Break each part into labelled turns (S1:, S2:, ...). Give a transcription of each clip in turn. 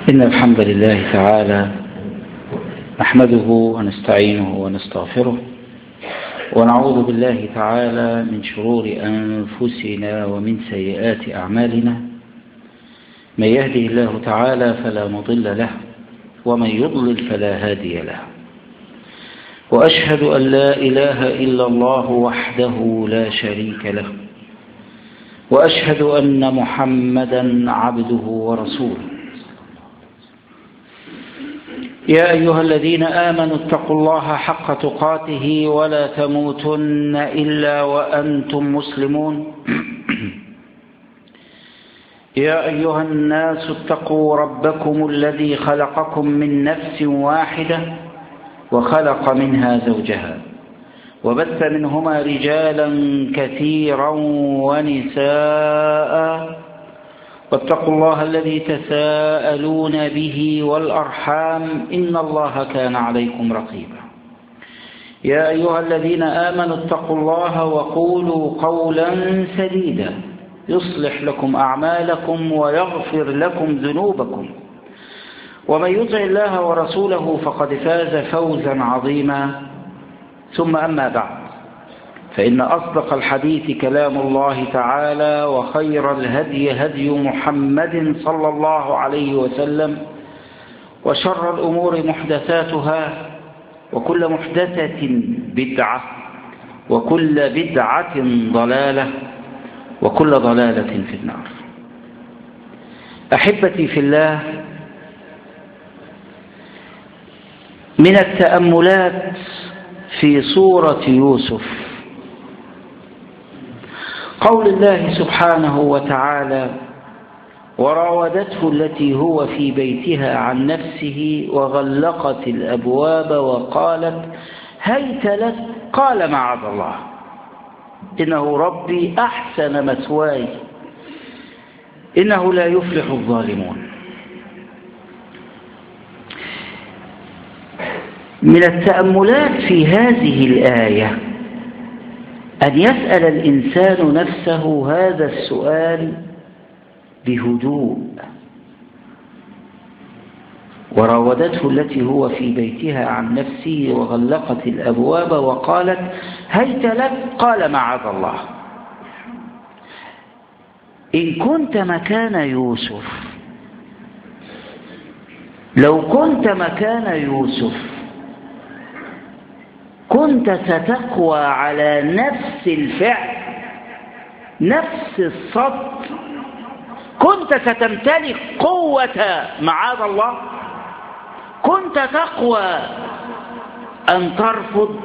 S1: إن الحمد لله تعالى نحمده ونستعينه ونستغفره ونعوذ بالله تعالى من شرور أنفسنا ومن سيئات أعمالنا. من يهده الله تعالى فلا مضل له ومن يضلل فلا هادي له، وأشهد أن لا إله إلا الله وحده لا شريك له، وأشهد أن محمدا عبده ورسوله. يا أيها الذين آمنوا اتقوا الله حق تقاته ولا تموتن إلا وأنتم مسلمون. يا أيها الناس اتقوا ربكم الذي خلقكم من نفس واحدة وخلق منها زوجها وبث منهما رجالا كثيرا ونساء، واتقوا الله الذي تساءلون به والأرحام إن الله كان عليكم رقيبا. يا أيها الذين آمنوا اتقوا الله وقولوا قولا سديدا يصلح لكم أعمالكم ويغفر لكم ذنوبكم، ومن يطع الله ورسوله فقد فاز فوزا عظيما. ثم أما بعد، فإن أصدق الحديث كلام الله تعالى، وخير الهدي هدي محمد صلى الله عليه وسلم، وشر الأمور محدثاتها، وكل محدثة بدعة، وكل بدعة ضلالة، وكل ضلالة في النار. أحبتي في الله، من التأملات في سورة يوسف قول الله سبحانه وتعالى: وراودته التي هو في بيتها عن نفسه وغلقت الأبواب وقالت هيت لك قال معاذ الله إنه ربي أحسن مثواي إنه لا يفلح الظالمون. من التأملات في هذه الآية أن يسأل الإنسان نفسه هذا السؤال بهدوء. وراودته التي هو في بيتها عن نفسه وغلقت الأبواب وقالت هيت لك قال معاذ الله. إن كنت مكان يوسف، لو كنت مكان يوسف كنت ستقوى على نفس الفعل، نفس الصد، كنت ستمتلك قوة معاذ الله، كنت تقوى أن ترفض،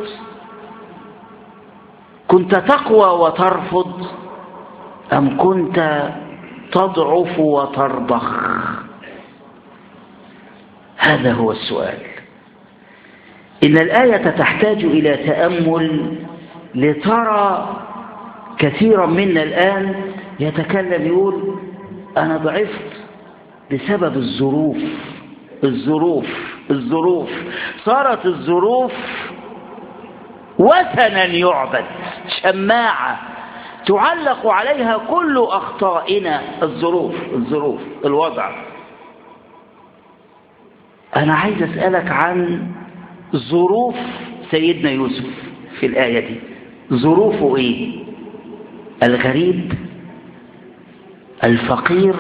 S1: كنت تقوى وترفض، أم كنت تضعف وترضخ؟ هذا هو السؤال. إن الآية تحتاج إلى تأمل لترى كثيرا منا الآن يتكلم يقول أنا ضعفت بسبب الظروف. صارت الظروف وثنا يعبد، شماعة تعلق عليها كل أخطائنا. الظروف الوضع. أنا عايز أسألك عن ظروف سيدنا يوسف في الآية دي. ظروفه إيه؟ الغريب، الفقير،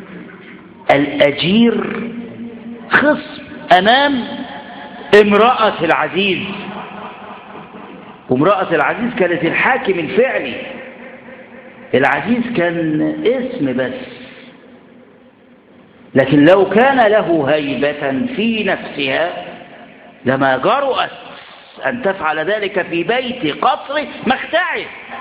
S1: الأجير، خصم أمام امرأة العزيز. وامرأة العزيز كانت الحاكم الفعلي. العزيز كان اسم بس، لكن لو كان له هيبة في نفسها لما جرؤت أن تفعل ذلك في بيت قصره مختعه.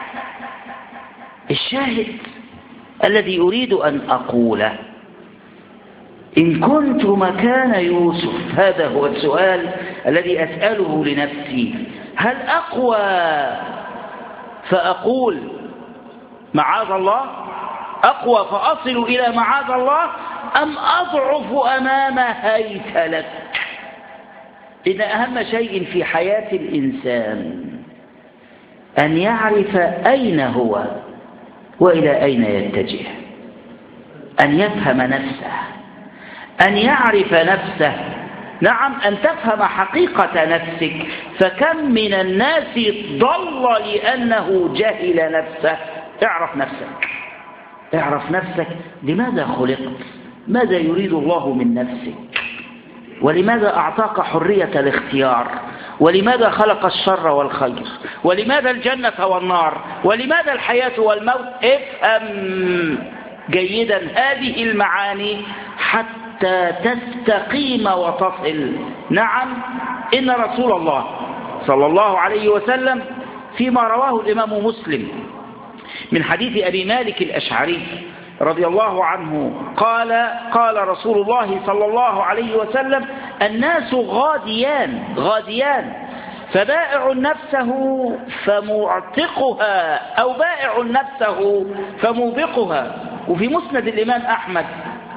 S1: الشاهد الذي أريد أن أقوله: إن كنت مكان يوسف، هذا هو السؤال الذي أسأله لنفسي، هل أقوى فأقول معاذ الله، أقوى فأصل إلى معاذ الله، أم أضعف أمام هيت لك؟ إن أهم شيء في حياة الإنسان أن يعرف أين هو وإلى أين يتجه، أن يفهم نفسه، أن يعرف نفسه، نعم، أن تفهم حقيقة نفسك. فكم من الناس ضل لأنه جهل نفسه. اعرف نفسك، اعرف نفسك. لماذا خلقت؟ ماذا يريد الله من نفسك؟ ولماذا أعطاك حرية الاختيار؟ ولماذا خلق الشر والخير؟ ولماذا الجنة والنار؟ ولماذا الحياة والموت؟ افهم جيدا هذه المعاني حتى تستقيم وتصل. نعم، إن رسول الله صلى الله عليه وسلم فيما رواه الإمام مسلم من حديث أبي مالك الأشعري رضي الله عنه قال رسول الله صلى الله عليه وسلم: الناس غاديان فبائع نفسه فمعتقها أو بائع نفسه فموبقها. وفي مسند الإمام أحمد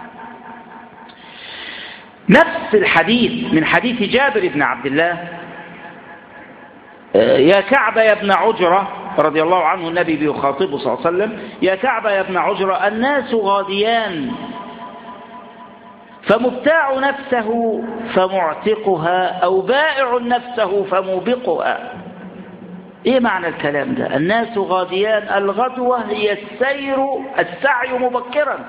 S1: نفس الحديث من حديث جابر بن عبد الله: يا كعب يا ابن عجرة، رضي الله عنه النبي بيخاطبه صلى الله عليه وسلم: يا كعب يا ابن عجرة، الناس غاديان فمبتاع نفسه فمعتقها أو بائع نفسه فموبقها. ايه معنى الكلام ده؟ الناس غاديان، الغدوة هي السعي مبكرا.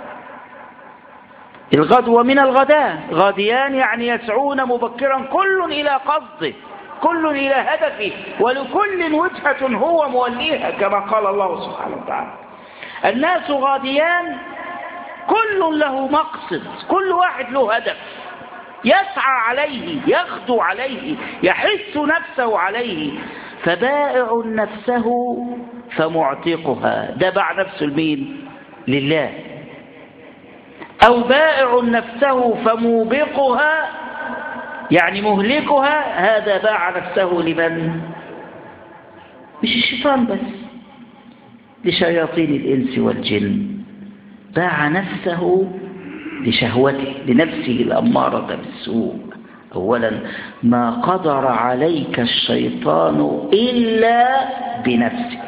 S1: الغدوة من الغداء، غاديان يعني يسعون مبكرا، كل إلى قصده، كل إلى هدفه، ولكل وجهة هو موليها كما قال الله سبحانه وتعالى. الناس غاديان، كل له مقصد، كل واحد له هدف يسعى عليه، يغدو عليه، يحث نفسه عليه. فبائع نفسه فمعتقها، ده باع نفسه لمين؟ لله. أو بائع نفسه فموبقها يعني مهلكها، هذا باع نفسه لمن؟ مش الشيطان بس، لشياطين الإنس والجن. باع نفسه لشهوته، لنفسه الأمارة بالسوء. أولا، ما قدر عليك الشيطان إلا بنفسك،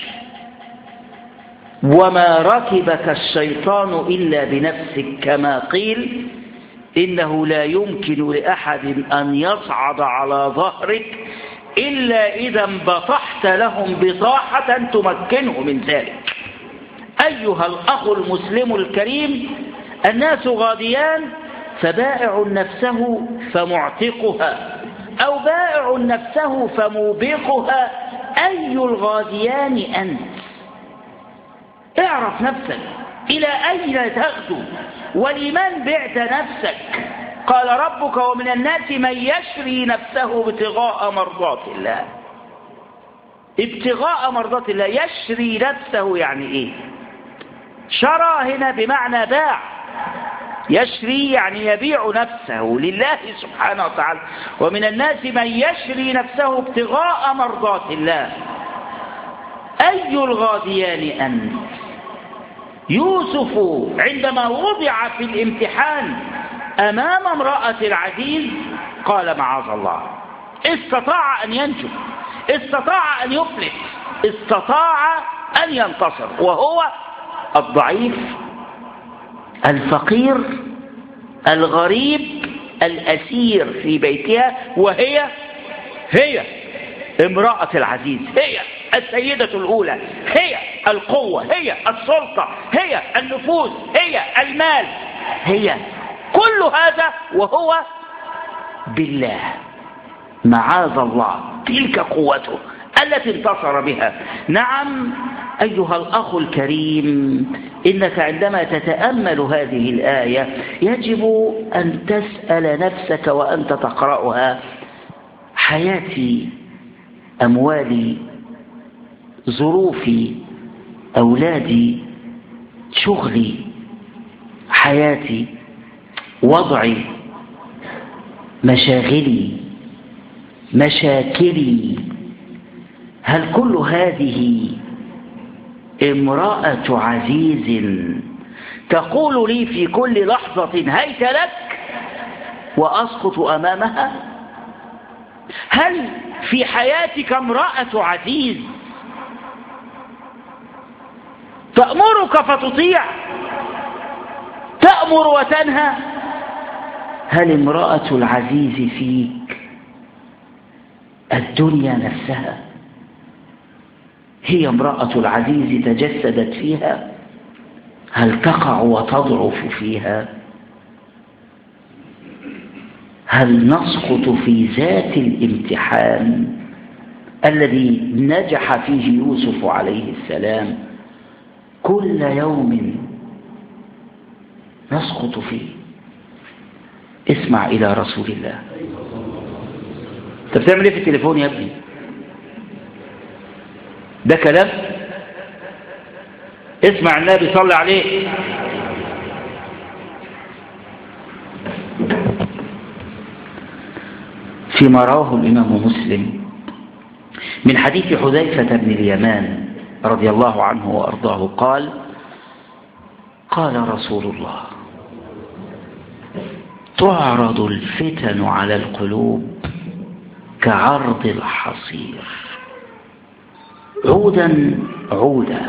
S1: وما ركبك الشيطان إلا بنفسك، كما قيل: إنه لا يمكن لأحد أن يصعد على ظهرك إلا إذا انبطحت لهم بطاحة تمكنه من ذلك. أيها الأخ المسلم الكريم، الناس غاديان فبائع نفسه فمعتقها أو بائع نفسه فموبقها. أي الغاديان أنت؟ اعرف نفسك، إلى أين تغدو ولمن بعت نفسك. قال ربك: ومن الناس من يشري نفسه ابتغاء مرضات الله. ابتغاء مرضات الله، يشري نفسه يعني ايه؟ شرى هنا بمعنى باع، يشري يعني يبيع نفسه لله سبحانه وتعالى. ومن الناس من يشري نفسه ابتغاء مرضات الله. أي الغاديان أنت؟ يوسف عندما وضع في الامتحان أمام امرأة العزيز قال: معاذ الله. استطاع أن ينجو، استطاع أن يفلت، استطاع أن ينتصر، وهو الضعيف الفقير الغريب الأسير في بيتها، وهي امرأة العزيز، هي السيدة الأولى، هي القوة، هي السلطة، هي النفوذ، هي المال، هي كل هذا، وهو بالله. معاذ الله، تلك قوته التي انتصر بها. نعم أيها الأخ الكريم، إنك عندما تتأمل هذه الآية يجب أن تسأل نفسك وأنت تقرأها: حياتي، أموالي، ظروفي، أولادي، شغلي، حياتي، وضعي، مشاغلي، مشاكلي، هل كل هذه امرأة عزيز تقول لي في كل لحظة هيت لك وأسقط أمامها؟ هل في حياتك امرأة عزيز تأمرك فتطيع، تأمر وتنهى، هل امرأة العزيز فيك الدنيا نفسها هي امرأة العزيز تجسدت فيها؟ هل تقع وتضعف فيها؟ هل نسقط في ذات الامتحان الذي نجح فيه يوسف عليه السلام؟ كل يوم نسقط فيه. اسمع إلى رسول الله. انت بتعمل ايه في التليفون يا ابني؟ ده كلام؟ اسمع النبي صلى عليه. فيما رواه الإمام مسلم من حديث حذيفة بن اليمان رضي الله عنه وأرضاه قال: قال رسول الله: تعرض الفتن على القلوب كعرض الحصير عودا عودا،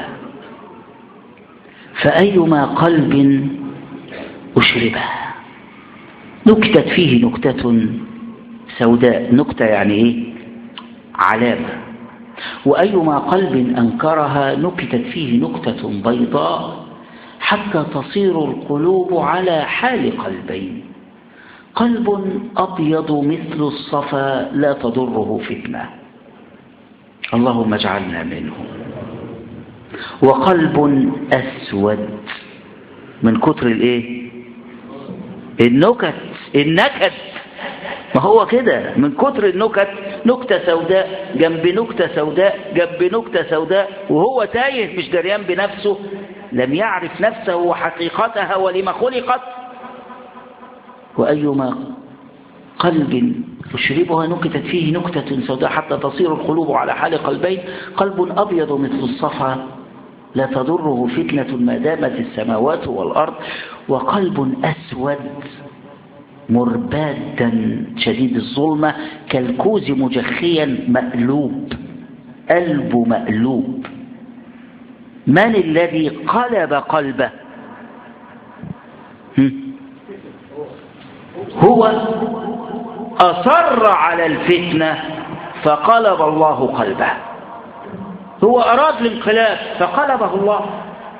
S1: فأيما قلب أشربها نكتت فيه نكتة سوداء. نكتة يعني إيه؟ علامة. وأيما قلب أنكرها نكتت فيه نكتة بيضاء حتى تصير القلوب على حال قلبين: قلب أبيض مثل الصفا لا تضره فتنة، اللهم اجعلنا منه، وقلب أسود من كتر الإيه؟ النكد. ما هو كده، من كتر النكت، نكتة سوداء جنب نكتة سوداء جنب نكتة سوداء، وهو تايه مش دريان بنفسه، لم يعرف نفسه وحقيقتها ولما خلقت. وأيما قلب أشربها نكتت فيه نكتة سوداء حتى تصير القلوب على حال قلبين: قلب أبيض مثل الصفا لا تضره فتنة ما دامت السماوات والأرض، وقلب أسود مربادا شديد الظلمة كالكوز مجخيا مقلوب، قلب مقلوب. من الذي قلب قلبه؟ هو أصر على الفتنة فقلب الله قلبه. هو أراد الانقلاب فقلبه الله،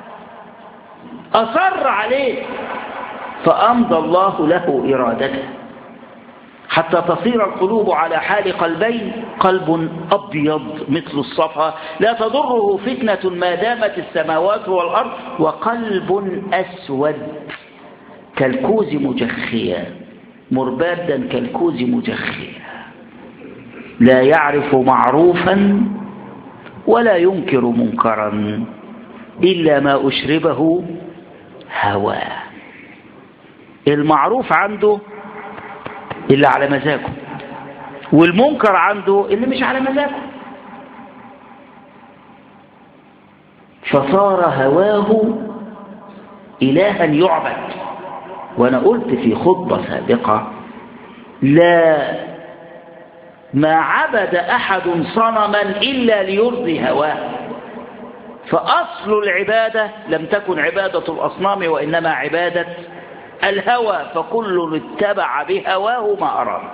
S1: أصر عليه فأمضى الله له إرادته حتى تصير القلوب على حال قلبين: قلب أبيض مثل الصفا لا تضره فتنة ما دامت السماوات والأرض، وقلب أسود كالكوز مجخيا مربادا كالكوز مجخيا لا يعرف معروفا ولا ينكر منكرا إلا ما أشربه هواه. المعروف عنده اللي على مزاجه، والمنكر عنده اللي مش على مزاجه. فصار هواه إلها يعبد. وأنا قلت في خطبة سابقة: لا ما عبد أحد صنما إلا ليرضي هواه. فأصل العبادة لم تكن عبادة الأصنام وإنما عبادة الهوى، فكل اتبع بهواه ما أراد.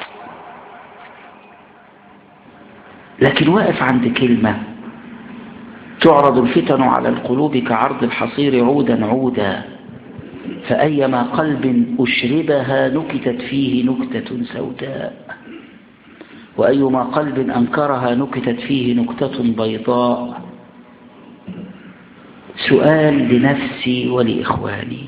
S1: لكن واقف عند كلمة: تعرض الفتن على القلوب كعرض الحصير عودا عودا، فأيما قلب أشربها نكتت فيه نكتة سوداء، وأيما قلب أنكرها نكتت فيه نكتة بيضاء. سؤال لنفسي ولإخواني: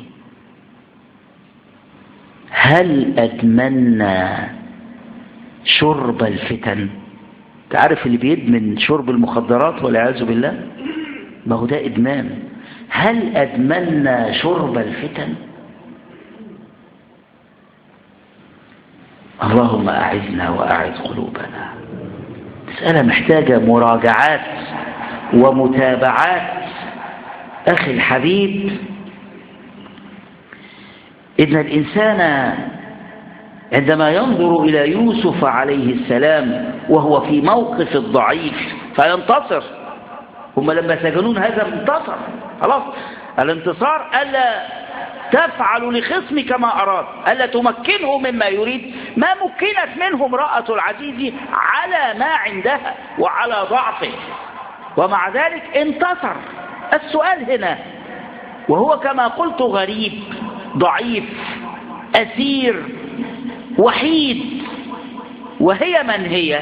S1: هل أدمنا شرب الفتن؟ تعرف اللي بيدمن شرب المخدرات والعياذ بالله، ما هو ده إدمان. هل أدمنا شرب الفتن؟ اللهم أعزنا وأعز قلوبنا. مسألة محتاجة مراجعات ومتابعات. أخي الحبيب، إن الإنسان عندما ينظر إلى يوسف عليه السلام وهو في موقف الضعيف فينتصر. هم لما سجنون هذا انتصر، خلاص. الانتصار ألا تفعل لخصمك ما أراد، ألا تمكنه مما يريد. ما مكنت منه امرأة العزيز على ما عندها وعلى ضعفه، ومع ذلك انتصر. السؤال هنا، وهو كما قلت غريب ضعيف أسير وحيد، وهي من هي؟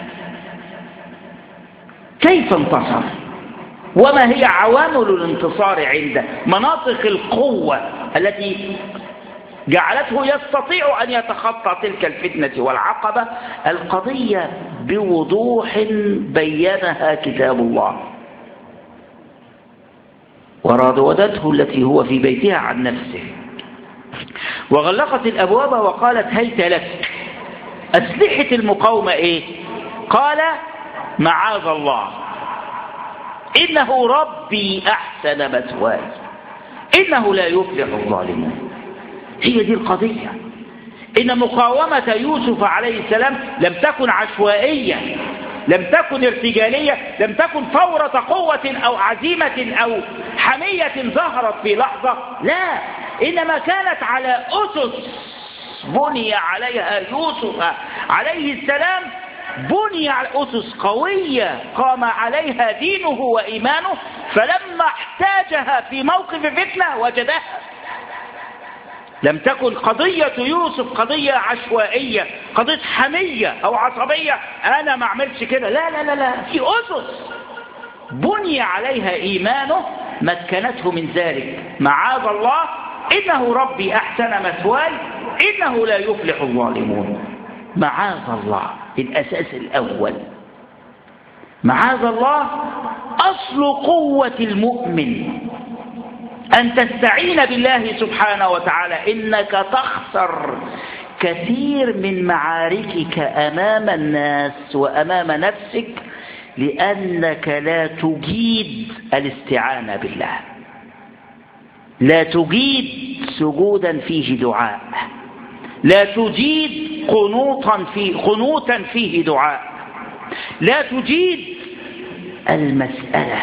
S1: كيف انتصر؟ وما هي عوامل الانتصار عنده؟ مناطق القوة التي جعلته يستطيع أن يتخطى تلك الفتنة والعقبة. القضية بوضوح بينها كتاب الله. وراودته التي هو في بيتها عن نفسه، وغلقت الأبواب وقالت هيت لك. أسلحة المقاومة إيه؟ قال معاذ الله، إنه ربي أحسن مثواي، إنه لا يفلح الظالمون. هي دي القضية. إن مقاومة يوسف عليه السلام لم تكن عشوائية، لم تكن ارتجالية، لم تكن فورة قوة أو عزيمة أو حمية ظهرت في لحظة، لا، إنما كانت على أسس بني عليها يوسف عليه السلام، بني على أسس قوية قام عليها دينه وإيمانه، فلما احتاجها في موقف فتنة وجدها. لم تكن قضية يوسف قضية عشوائية، قضية حمية أو عصبية، أنا ما أعملش كده، لا لا لا لا، في أسس بني عليها إيمانه مكنته من ذلك. معاذ الله، إنه ربي أحسن مثواي، إنه لا يفلح الظالمون. معاذ الله الأساس الأول. معاذ الله أصل قوة المؤمن، أن تستعين بالله سبحانه وتعالى. إنك تخسر كثير من معاركك أمام الناس وأمام نفسك لأنك لا تجيد الاستعانة بالله، لا تجيد سجودا فيه دعاء، لا تجيد قنوتا فيه دعاء، لا تجيد المسألة،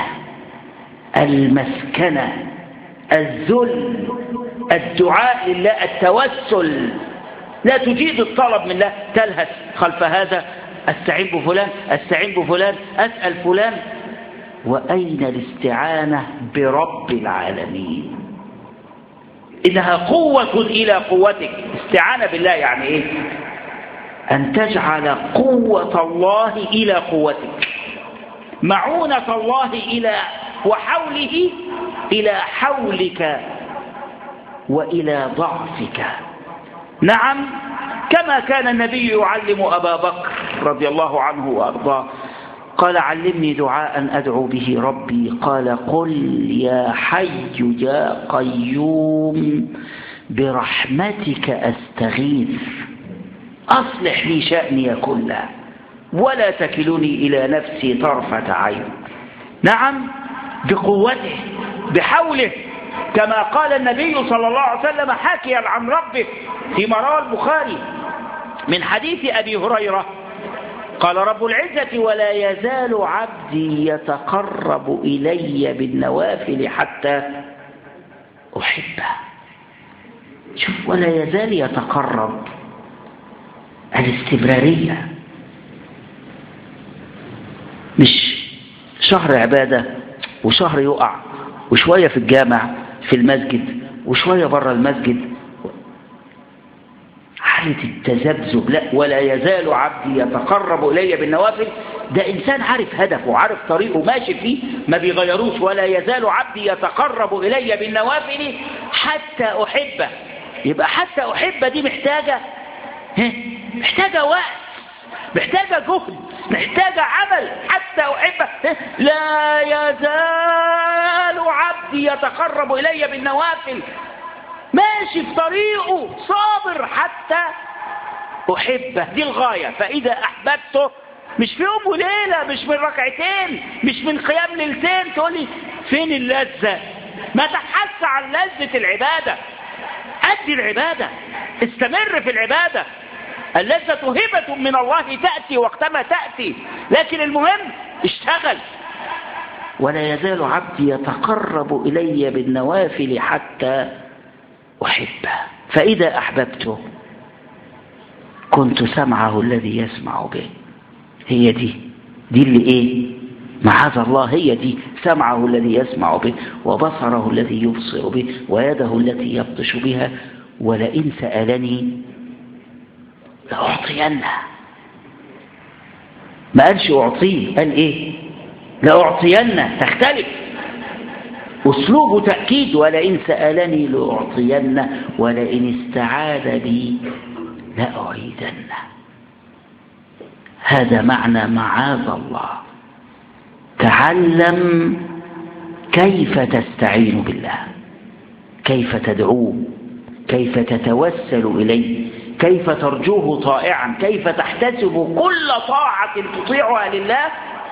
S1: المسكنة، الذل، الدعاء لله، التوسل. لا تجيد الطلب من الله، تلهث خلف هذا، استعين بفلان، استعين بفلان، أسأل فلان. وأين الاستعانة برب العالمين؟ إنها قوة إلى قوتك. استعانة بالله يعني إيه؟ أن تجعل قوة الله إلى قوتك، معونة الله إلى وحوله إلى حولك وإلى ضعفك. نعم، كما كان النبي يعلم أبا بكر رضي الله عنه وأرضاه، قال علمني دعاء أدعو به ربي، قال قل يا حي يا قيوم برحمتك أستغيث أصلح لي شأني كله ولا تكلني إلى نفسي طرفة عين. نعم، بقوته بحوله، كما قال النبي صلى الله عليه وسلم حاكيا عن ربه فيما روى البخاري من حديث أبي هريرة، قال رب العزة ولا يزال عبدي يتقرب إلي بالنوافل حتى أحبه. شوف، ولا يزال يتقرب، الاستمرارية، مش شهر عبادة وشهر يقع وشوية في الجامع في المسجد وشوية بره المسجد، حالة التذبذب. لا، ولا يزال عبدي يتقرب إلي بالنوافل، ده إنسان عارف هدفه، عارف طريقه ماشي فيه، ما بيغيروش. ولا يزال عبدي يتقرب إلي بالنوافل حتى أحبه. يبقى حتى أحبه دي محتاجة وقت، محتاجة جهد، محتاجة عمل. حتى أحبه، لا يزال عبدي يتقرب إلي بالنوافل، ماشي في طريقه صابر حتى أحبه، دي الغاية. فإذا أحببته، مش في يوم وليلة، مش من ركعتين، مش من قيام ليلتين تقولي فين اللذة. ما تبحث عن لذة العبادة، أدي العبادة، استمر في العبادة. اللذة هبة من الله تأتي وقتما تأتي، لكن المهم اشتغل. ولا يزال عبدي يتقرب إلي بالنوافل حتى أحبه، فإذا أحببته كنت سمعه الذي يسمع به. هي دي اللي إيه؟ معاذ الله، هي دي سمعه الذي يسمع به، وبصره الذي يبصر به، ويده التي يبطش بها، ولئن سألني لأعطينه. ما قالش أعطيه، قال إيه؟ لأعطينه، تختلف، أسلوب تأكيد. ولئن سألني لأعطينه، ولئن استعاذ بي لأعيذنه. هذا معنى معاذ الله. تعلم كيف تستعين بالله، كيف تدعوه، كيف تتوسل إليه، كيف ترجوه طائعا، كيف تحتسب كل طاعة تطيعها لله.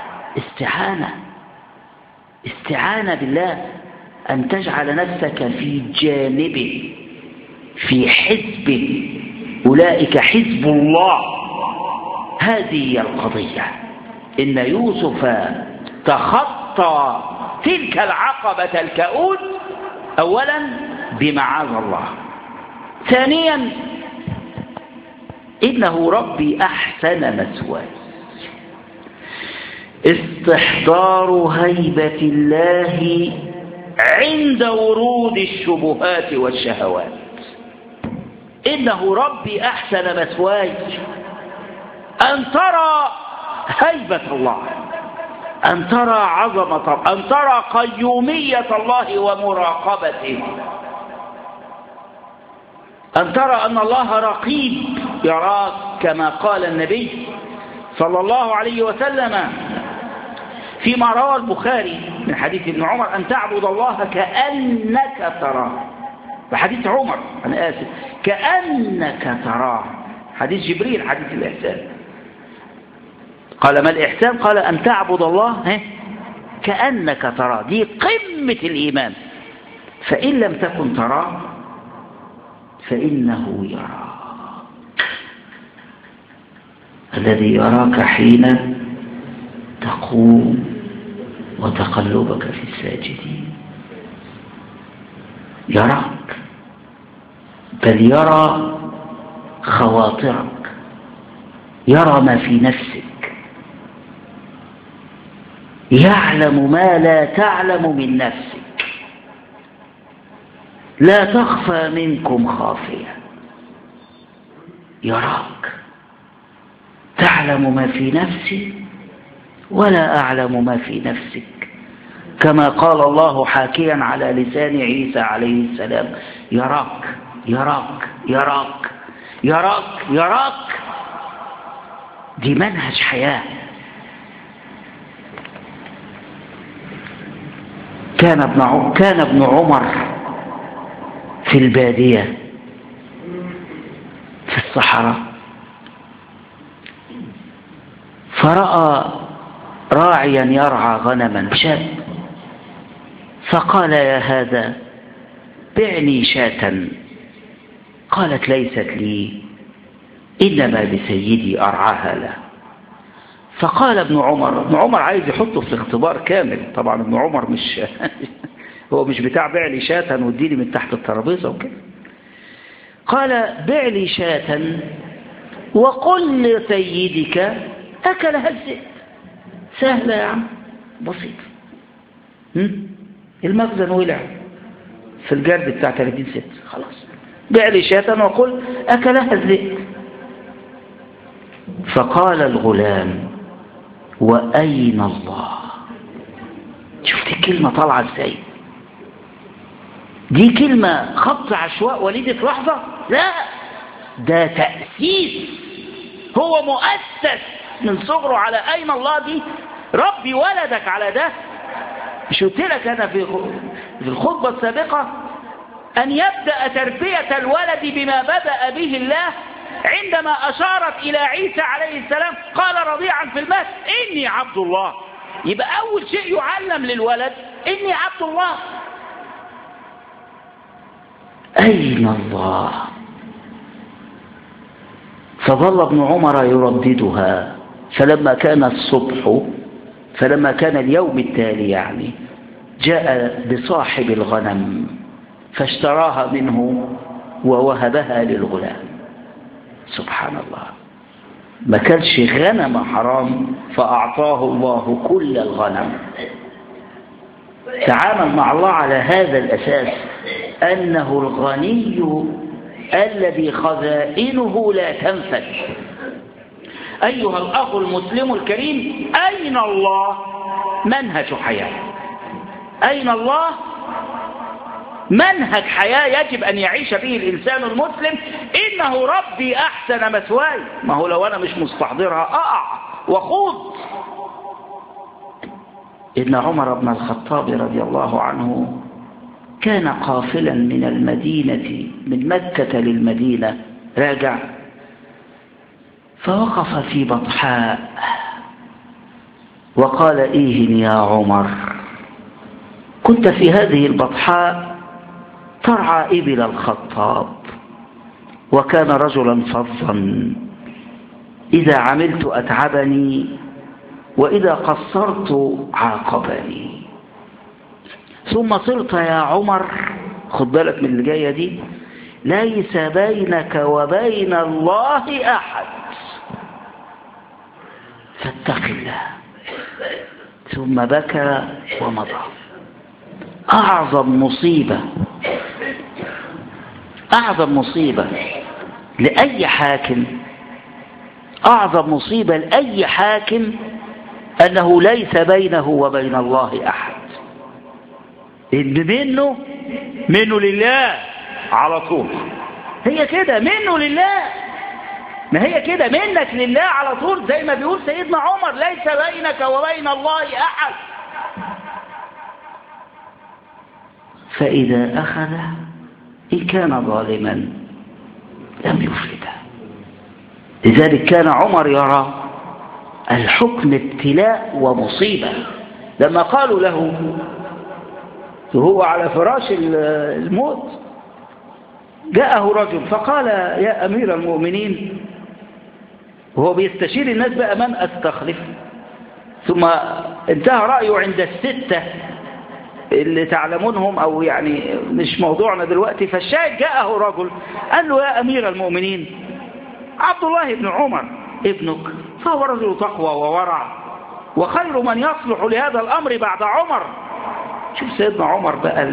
S1: استعانة بالله، أن تجعل نفسك في جانبه، في حزبه، أولئك حزب الله. هذه هي القضية. إن يوسف تخطى تلك العقبة الكؤود أولا بمعاذ الله، ثانيا إنه ربي أحسن مثواي. استحضار هيبة الله عند ورود الشبهات والشهوات. إنه ربي أحسن مثواي، أن ترى هيبة الله، أن ترى عظمة الله، أن ترى قيومية الله ومراقبته، أن ترى أن الله رقيب يراك، كما قال النبي صلى الله عليه وسلم فيما روى البخاري من حديث ابن عمر: أن تعبد الله كأنك تراه. وحديث عمر، أنا آسف، كأنك تراه. حديث جبريل، حديث الإحسان. قال: ما الإحسان؟ قال: أن تعبد الله كأنك تراه. دي قمة الإيمان. فإن لم تكن تراه فإنه يراك، الذي يراك حين تقوم وتقلبك في الساجدين. يراك، بل يرى خواطرك، يرى ما في نفسك، يعلم ما لا تعلم من نفسك. لا تخفى منكم خافية. يراك، تعلم ما في نفسي ولا أعلم ما في نفسك، كما قال الله حاكيا على لسان عيسى عليه السلام: يراك يراك يراك يراك يراك. دي منهج حياة. كان ابن عمر في البادية في الصحراء، فرأى راعيا يرعى غنما، شاب، فقال: يا هذا بعني شاة. قالت: ليست لي، إنما لسيدي أرعاها له. فقال ابن عمر عايز يحطه في الاختبار كامل. طبعا ابن عمر مش هو مش بتاع بيع لي شاة واديني من تحت الترابيزة وكده. قال: بيع لي شاة وقل لسيدك أكلها الذئب. سهلة يا عم، بسيطة. المخزن ولع في الجرد بتاع 30 ست، خلاص. بيع لي شاة وقل أكلها الذئب. فقال الغلام: وأين الله؟ شفت الكلمة طالعة ازاي؟ دي كلمة خط عشواء وليدة في لحظة؟ لا، ده تأسيس. هو مؤسس من صغره على أين الله. دي ربي ولدك على ده. مش قلت لك أنا في الخطبة السابقة أن يبدأ تربية الولد بما بدأ به الله عندما أشارت إلى عيسى عليه السلام قال رضيعا في المهد: إني عبد الله. يبقى أول شيء يعلم للولد: إني عبد الله. أين الله؟ فظل ابن عمر يرددها. فلما كان الصبح، فلما كان اليوم التالي يعني، جاء بصاحب الغنم فاشتراها منه ووهبها للغلام. سبحان الله، ما كانش غنم حرام فأعطاه الله كل الغنم. تعامل مع الله على هذا الأساس، أنه الغني الذي خزائنه لا تنفد. أيها الأخ المسلم الكريم، أين الله منهج حياة؟ أين الله منهج حياة يجب أن يعيش به الإنسان المسلم؟ إنه ربي أحسن مثواي. ما هو لو أنا مش مستحضرها أقع وخوض. إن عمر بن الخطاب رضي الله عنه كان قافلا من المدينة، من مكة للمدينة راجع، فوقف في بطحاء وقال: إيه يا عمر، كنت في هذه البطحاء ترعى إبل الخطاب، وكان رجلا فظا، إذا عملت أتعبني وإذا قصرت عاقبني، ثم صرت يا عمر، خد بالك من اللي جاية دي، ليس بينك وبين الله أحد، فاتق الله. ثم بكى ومضى. أعظم مصيبة لأي حاكم، أعظم مصيبة لأي حاكم أنه ليس بينه وبين الله أحد. إن منه لله على طول. هي كده، منه لله، ما هي كده، منك لله على طول، زي ما بيقول سيدنا عمر: ليس بينك وبين الله أحد. فإذا أخذه إن كان ظالما لم يفلته. لذلك كان عمر يرى الحكم ابتلاء ومصيبة. لما قالوا له وهو على فراش الموت، جاءه رجل فقال: يا أمير المؤمنين، وهو بيستشير الناس بقى من أستخلف، ثم انتهى رأيه عند الستة اللي تعلمونهم، أو يعني مش موضوعنا دلوقتي. فالشاهد جاءه رجل قال له: يا أمير المؤمنين، عبد الله بن عمر ابنك، فهو رجل تقوى وورع، وخير من يصلح لهذا الأمر بعد عمر. شوف سيدنا عمر بقى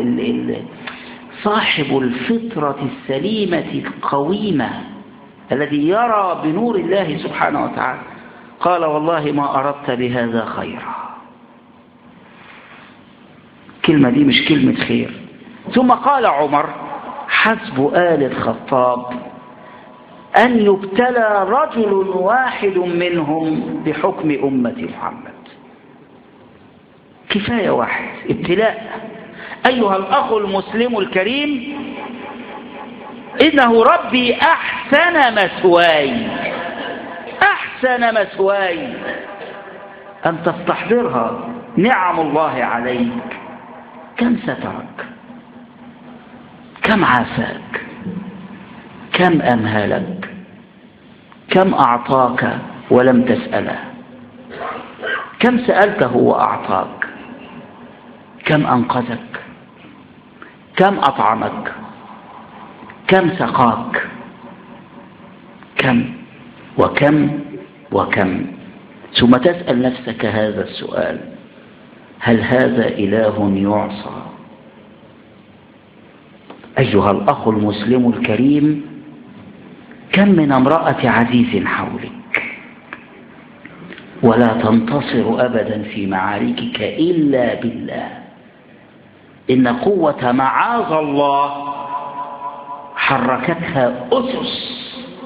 S1: صاحب الفطرة السليمة القويمة، الذي يرى بنور الله سبحانه وتعالى. قال: والله ما أردت بهذا خيرا. كلمة دي مش كلمة خير. ثم قال عمر: حسب آل الخطاب أن يبتلى رجل واحد منهم بحكم أمة محمد. كفاية واحد ابتلاء. أيها الأخ المسلم الكريم، إنه ربي أحسن مثواي، أحسن مثواي، أن تستحضرها نعم الله عليك. كم سترك، كم عافاك، كم أمهلك، كم أعطاك ولم تسأله، كم سألته وأعطاك، كم أنقذك، كم أطعمك، كم سقاك، كم وكم وكم. ثم تسأل نفسك هذا السؤال: هل هذا إله يعصى؟ أيها الأخ المسلم الكريم، كم من امرأة عزيز حولك ولا تنتصر أبدا في معاركك إلا بالله. إن قوة معاذ الله حركتها أسس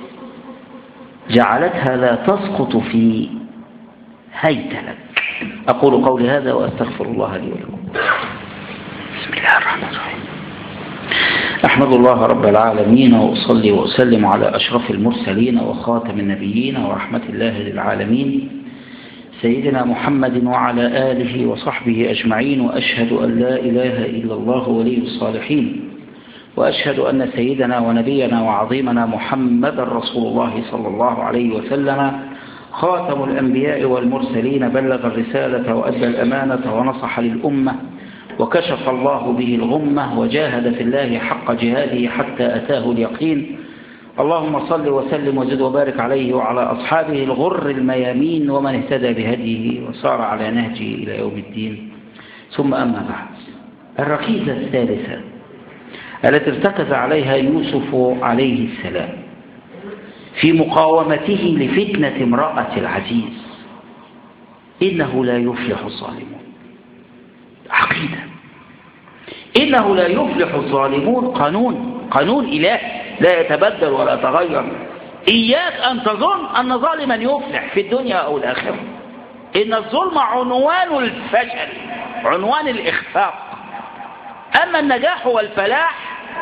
S1: جعلتها لا تسقط في هيتلك. أقول قولي هذا وأستغفر الله لي ولكم. بسم الله الرحمن الرحيم. أحمد الله رب العالمين، وأصلي وأسلم على أشرف المرسلين وخاتم النبيين ورحمة الله للعالمين، سيدنا محمد وعلى آله وصحبه أجمعين. وأشهد أن لا إله إلا الله ولي الصالحين، وأشهد أن سيدنا ونبينا وعظيمنا محمد رسول الله صلى الله عليه وسلم، خاتم الأنبياء والمرسلين، بلغ الرسالة وأدى الأمانة ونصح للأمة، وكشف الله به الغمة وجاهد في الله حق جهاده حتى أتاه اليقين. اللهم صل وسلم وزد وبارك عليه وعلى أصحابه الغر الميامين ومن اهتدى بهديه وسار على نهجه إلى يوم الدين. ثم أما بعد، الركيزة الثالثة التي ارتكز عليها يوسف عليه السلام في مقاومته لفتنة امرأة العزيز: إنه لا يفلح الظالمون. عقيدة إنه لا يفلح الظالمون، قانون إلهي لا يتبدل ولا يتغير. إياك أن تظن أن ظالما يفلح في الدنيا أو الآخرة. إن الظلم عنوان الفشل، عنوان الإخفاق. أما النجاح والفلاح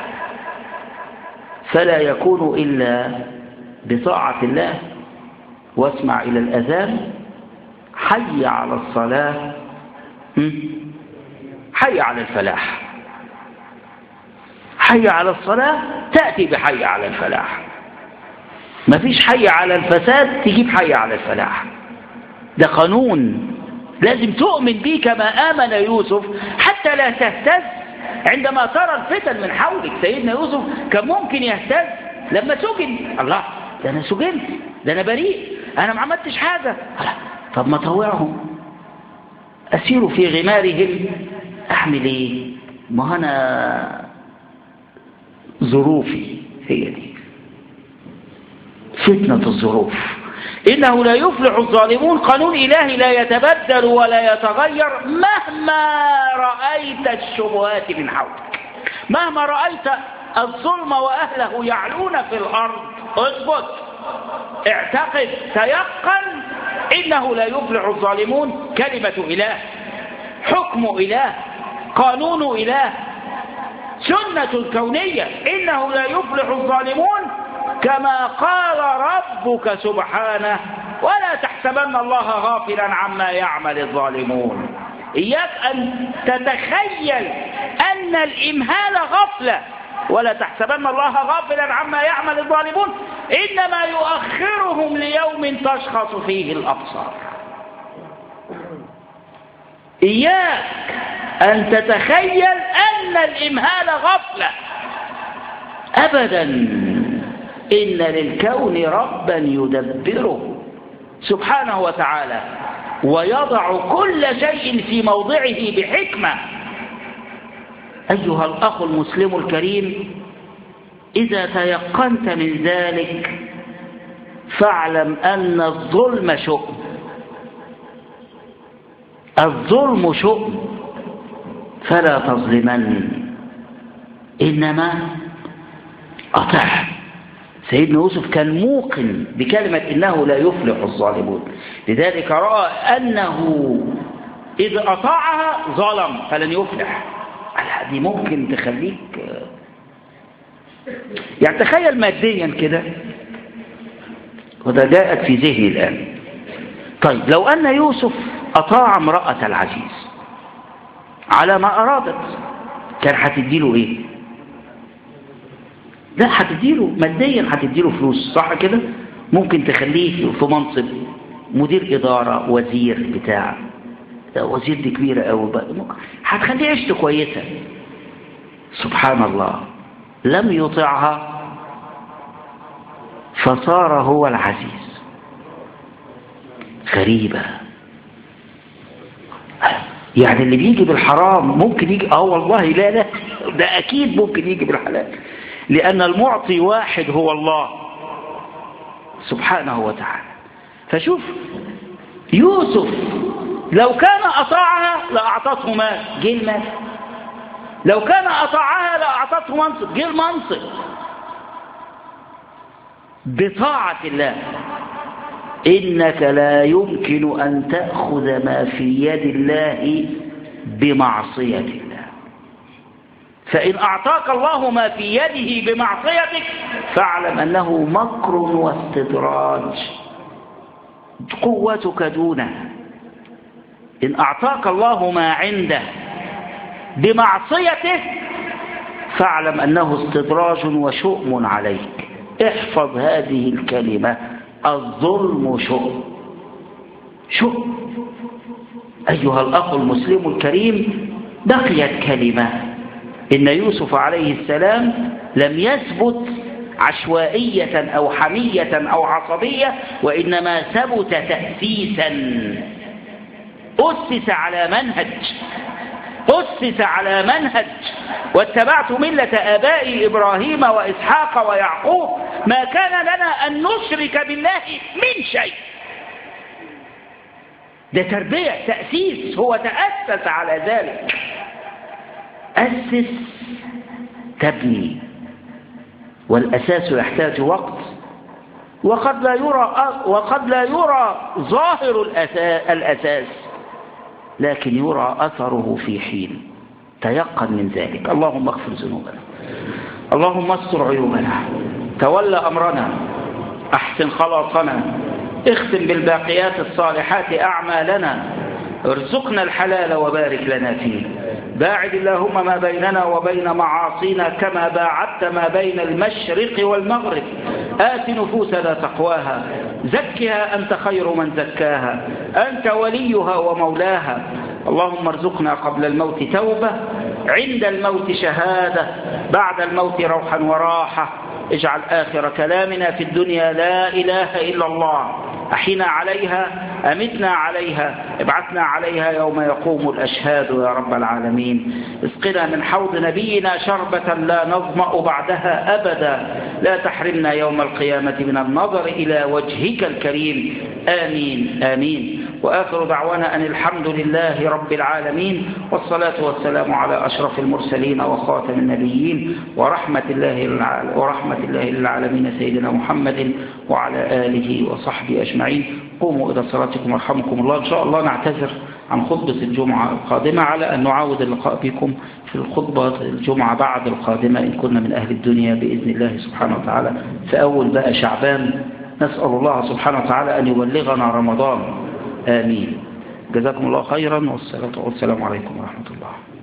S1: فلا يكون إلا بطاعة الله. واسمع إلى الأذان: حي على الصلاة، حي على الفلاح. حي على الصلاة تأتي بحي على الفلاح. ما فيش حي على الفساد تجيب حي على الفلاح. ده قانون لازم تؤمن به كما آمن يوسف حتى لا تهتز عندما ترى الفتن من حولك. سيدنا يوسف كان ممكن يهتز لما سجن. الله، ده أنا سجنت، ده أنا بريء، أنا ما عملتش حاجة. طب ما طوعهم، أسير في غمارهم، أعمل إيه؟ ما أنا ظروفي هي دي، فتنة الظروف. إنه لا يفلح الظالمون، قانون إلهي لا يتبدل ولا يتغير مهما رأيت الشبهات من حولك، مهما رأيت الظلم وأهله يعلون في الأرض. اثبت، اعتقد، تيقن، إنه لا يفلح الظالمون. كلمة إله، حكم إله، قانون إله، سنة كونية. إنه لا يفلح الظالمون كما قال ربك سبحانه: ولا تحسبن الله غافلا عما يعمل الظالمون. إياك أن تتخيل أن الإمهال غفلة. ولا تحسبن الله غافلا عما يعمل الظالمون، إنما يؤخرهم ليوم تشخص فيه الأبصار. إياك أن تتخيل أن الإمهال غفلة أبدا. إن للكون ربا يدبره سبحانه وتعالى ويضع كل شيء في موضعه بحكمة. أيها الأخ المسلم الكريم، إذا تيقنت من ذلك فاعلم أن الظلم شؤم. الظلم شؤم، فلا تظلمن، إنما أطع. سيدنا يوسف كان موقن بكلمة إنه لا يفلح الظالمون، لذلك رأى أنه إذا أطاعها ظلم فلن يفلح. دي ممكن تخليك يعني تخيل ماديا كده، وده جاءت في ذهني الآن. طيب لو أن يوسف أطاع امرأة العزيز على ما أرادت، كان هتديله إيه؟ لا، هتديله ماديا، هتديله فلوس، صح كده؟ ممكن تخليه في منصب مدير إدارة، وزير بتاع، وزير دي كبيرة أوي بقى، هتخليه عيشته كويسة. سبحان الله، لم يطعها فصار هو العزيز. غريبة. يعني اللي بيجي بالحرام ممكن يجي، والله لا ده أكيد ممكن يجي بالحلال، لأن المعطي واحد هو الله سبحانه وتعالى. فشوف يوسف لو كان أطاعها لأعطته مال، جه المال. لو كان أطاعها لأعطته منصب، جه المنصب. بطاعة الله. إنك لا يمكن أن تأخذ ما في يد الله بمعصية الله. فإن أعطاك الله ما في يده بمعصيتك فاعلم أنه مكر واستدراج، قوتك دونه. إن أعطاك الله ما عنده بمعصيته فاعلم أنه استدراج وشؤم عليك. احفظ هذه الكلمة: الظلم شؤم. أيها الأخ المسلم الكريم، بقيت كلمة، إن يوسف عليه السلام لم يثبت عشوائية أو حمية أو عصبية، وإنما ثبت تأسيسا، أسس على منهج واتبعت ملة آبائي إبراهيم وإسحاق ويعقوب ما كان لنا أن نشرك بالله من شيء. ده تربية، تأسيس، هو تأسس على ذلك. أسس تبني، والأساس يحتاج وقت، وقد لا يرى ظاهر الأساس، لكن يرى أثره في حين. تيقن من ذلك. اللهم اغفر ذنوبنا، اللهم استر عيوبنا، تولى أمرنا، أحسن خلاصنا، اختم بالباقيات الصالحات أعمالنا، ارزقنا الحلال وبارك لنا فيه، باعد اللهم ما بيننا وبين معاصينا كما باعدت ما بين المشرق والمغرب، آت نفوسنا تقواها، زكها أنت خير من زكاها، أنت وليها ومولاها. اللهم ارزقنا قبل الموت توبة، عند الموت شهادة، بعد الموت روحا وراحة. اجعل آخر كلامنا في الدنيا لا إله إلا الله، أحينا عليها، أمتنا عليها، ابعثنا عليها يوم يقوم الأشهاد يا رب العالمين. اسقنا من حوض نبينا شربة لا نظمأ بعدها أبدا، لا تحرمنا يوم القيامة من النظر إلى وجهك الكريم. آمين آمين. وآخر دعوانا أن الحمد لله رب العالمين، والصلاة والسلام على أشرف المرسلين وخاتم النبيين ورحمة الله للعالمين سيدنا محمد وعلى آله وصحبه أجمعين. قوموا إلى صلاتكم ورحمكم الله. إن شاء الله نعتذر عن خطبة الجمعة القادمة، على أن نعاود اللقاء بكم في الخطبة الجمعة بعد القادمة إن كنا من أهل الدنيا بإذن الله سبحانه وتعالى، في أول بقى شعبان. نسأل الله سبحانه وتعالى أن يبلغنا رمضان. آمين. جزاكم الله خيرا، والصلاة والسلام عليكم ورحمة الله.